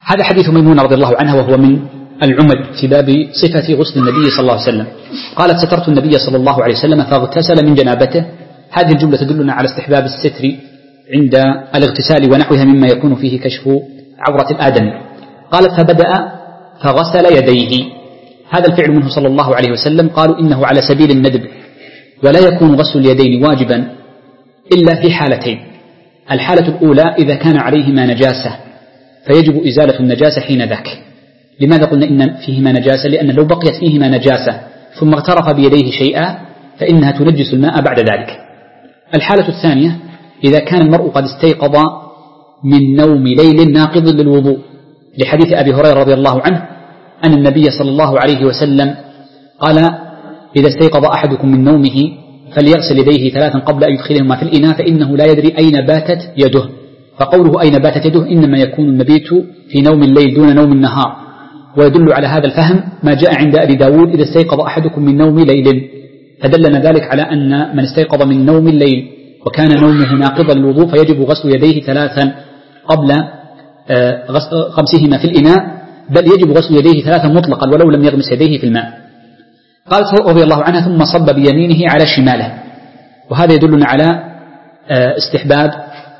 هذا حديث ميمونة رضي الله عنها، وهو من العمد في باب صفة غسل النبي صلى الله عليه وسلم. قالت: سترت النبي صلى الله عليه وسلم فاغتسل من جنابته. هذه الجملة تدلنا على استحباب الستر عند الاغتسال ونحوها مما يكون فيه كشف عورة الآدمي. قالت: فبدأ فغسل يديه. هذا الفعل منه صلى الله عليه وسلم. قالوا إنه على سبيل الندب، ولا يكون غسل اليدين واجبا إلا في حالتين: الحالة الأولى إذا كان عليهما نجاسة فيجب إزالة النجاسة حين ذاك. لماذا قلنا إن فيهما نجاسة؟ لأن لو بقيت فيهما نجاسة ثم اغترف بيديه شيئا فإنها تنجس الماء بعد ذلك. الحالة الثانية إذا كان المرء قد استيقظ من نوم ليل ناقض للوضوء، لحديث أبي هريرة رضي الله عنه أن النبي صلى الله عليه وسلم قال: إذا استيقظ أحدكم من نومه فليغسل يديه 3 قبل أن يدخلهما في الإناء فإنه لا يدري أين باتت يده. فقوله أين باتت يده إنما يكون المبيت في نوم الليل دون نوم النهار. ويدل على هذا الفهم ما جاء عند أبي داود: إذا استيقظ أحدكم من نوم ليل. فدلنا ذلك على أن من استيقظ من نوم الليل وكان نومه ناقضا للوضوء فيجب غسل يديه 3 قبل غمسهما في الإناء، بل يجب غسل يديه 3 مطلقا ولو لم يغمس يديه في الماء. قالت رضي الله عنها: ثم صب بيمينه على شماله. وهذا يدلنا على استحباب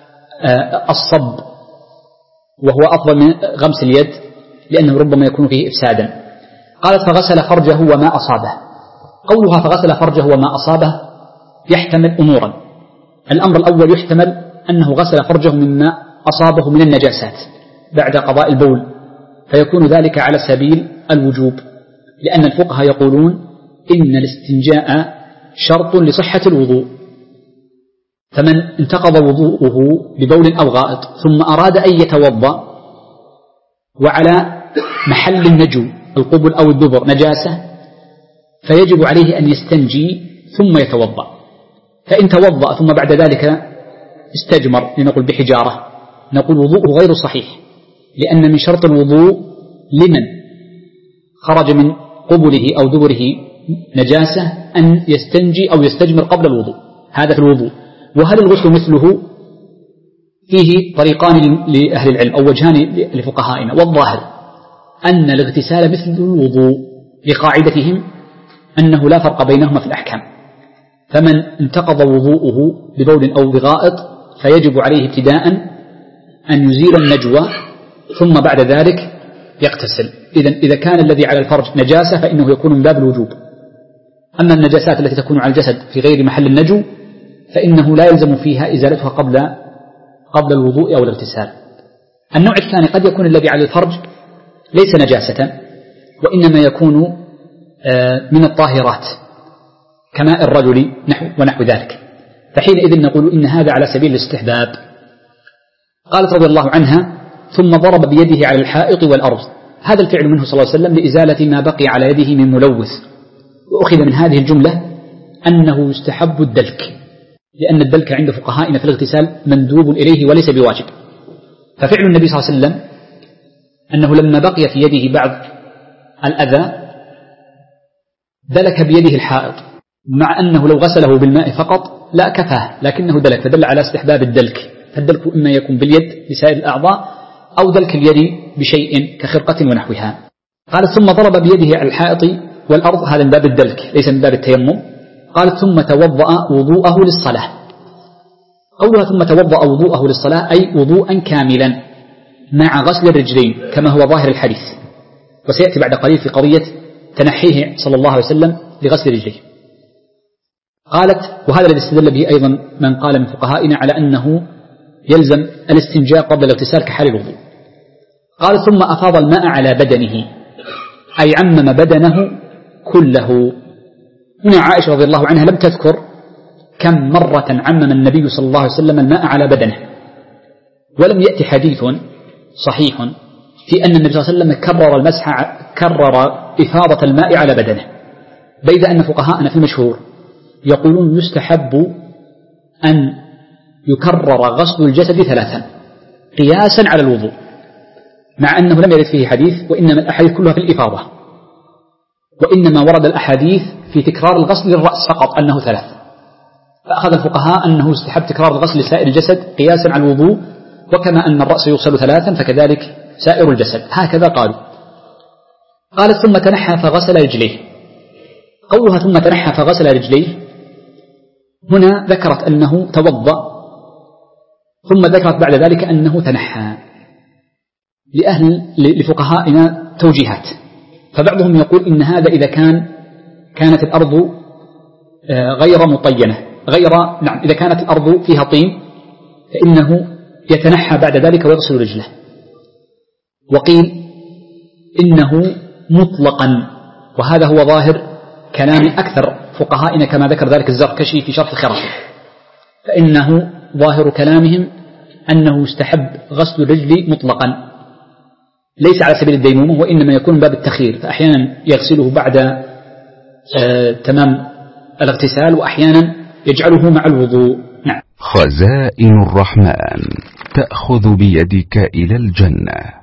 الصب، وهو أفضل من غمس اليد لأنه ربما يكون فيه إفسادا. قالت: فغسل فرجه وما أصابه. قولها فغسل فرجه وما أصابه يحتمل أمورا. الأمر الأول يحتمل أنه غسل فرجه مما أصابه من النجاسات بعد قضاء البول، فيكون ذلك على سبيل الوجوب، لأن الفقهاء يقولون إن الاستنجاء شرط لصحة الوضوء، فمن انتقض وضوءه ببول أو غائط ثم أراد أن يتوضأ وعلى محل النجو القبل أو الدبر نجاسة فيجب عليه أن يستنجي ثم يتوضأ. فإن توضأ ثم بعد ذلك استجمر لنقول بحجارة، نقول وضوءه غير صحيح، لأن من شرط الوضوء لمن خرج من قبله أو دبره نجاسة أن يستنجي أو يستجمر قبل الوضوء. هذا في الوضوء. وهل الغسل مثله؟ فيه طريقان لأهل العلم أو وجهان لفقهائنا، والظاهر أن الاغتسال مثل الوضوء لقاعدتهم أنه لا فرق بينهما في الأحكام. فمن انتقض وضوءه ببول أو بغائط فيجب عليه ابتداء أن يزيل النجوى ثم بعد ذلك يغتسل. إذا كان الذي على الفرج نجاسة فإنه يكون من باب الوجوب. أما النجاسات التي تكون على الجسد في غير محل النجو فإنه لا يلزم فيها إزالتها قبل الوضوء أو الاغتسال. النوع الثاني قد يكون الذي على الفرج ليس نجاسة وإنما يكون من الطاهرات كماء الرجل ونحو ذلك، فحينئذ نقول إن هذا على سبيل الاستحباب. قالت رضي الله عنها: ثم ضرب بيده على الحائط والأرض. هذا الفعل منه صلى الله عليه وسلم لإزالة ما بقي على يده من ملوث. وأخذ من هذه الجملة أنه يستحب الدلك، لأن الدلك عند فقهائنا في الاغتسال مندوب إليه وليس بواجب. ففعل النبي صلى الله عليه وسلم أنه لما بقي في يده بعض الأذى دلك بيده الحائط، مع أنه لو غسله بالماء فقط لا كفاه، لكنه دلك، فدل على استحباب الدلك. فالدلك إما يكون باليد لسائر الأعضاء أو دلك اليد بشيء كخرقة ونحوها. قالت: ثم ضرب بيده على الحائط والأرض. هذا من باب الدلك ليس من باب التيمم. قالت: ثم توضأ وضوءه للصلاة. قولها ثم توضأ وضوءه للصلاة أي وضوءا كاملا مع غسل الرجلين كما هو ظاهر الحديث، وسيأتي بعد قليل في قضية تنحيه صلى الله عليه وسلم لغسل رجليه. قالت: وهذا الذي استدل به أيضا من قال من فقهائنا على أنه يلزم الاستنجاء قبل الاغتسال كحال الوضوء. قالت: ثم أفاض الماء على بدنه أي عمم بدنه كله. هنا عائشة رضي الله عنها لم تذكر كم مرة عمم النبي صلى الله عليه وسلم الماء على بدنه، ولم يأتي حديث صحيح في أن النبي صلى الله عليه وسلم كرر إفاضة الماء على بدنه، بيد أن فقهاءنا في المشهور يقولون يستحب أن يكرر غسل الجسد 3 قياسا على الوضوء، مع أنه لم يرد فيه حديث، وإنما الأحاديث كلها في الإفاضة، وإنما ورد الأحاديث في تكرار الغسل للرأس فقط أنه 3. فأخذ الفقهاء أنه يستحب تكرار الغسل لسائر الجسد قياسا على الوضوء، وكما أن الرأس يغسل 3 فكذلك سائر الجسد، هكذا قالوا. قالت ثم تنحى فغسل رجليه. قولها ثم تنحى فغسل رجليه هنا ذكرت أنه توضأ ثم ذكرت بعد ذلك أنه تنحى. لفقهائنا توجيهات، فبعضهم يقول إن هذا إذا كانت الأرض غير مطينة إذا كانت الأرض فيها طين فإنه يتنحى بعد ذلك ويغسل رجله. وقيل إنه مطلقا، وهذا هو ظاهر كلام أكثر فقهائنا كما ذكر ذلك الزركشي في شرح الخرافي، فإنه ظاهر كلامهم أنه يستحب غسل الرجل مطلقا ليس على سبيل الديمومة، وإنما يكون باب التخيير، فأحيانا يغسله بعد تمام الاغتسال وأحيانا يجعله مع الوضوء. نعم. خزائن الرحمن تأخذ بيدك إلى الجنة.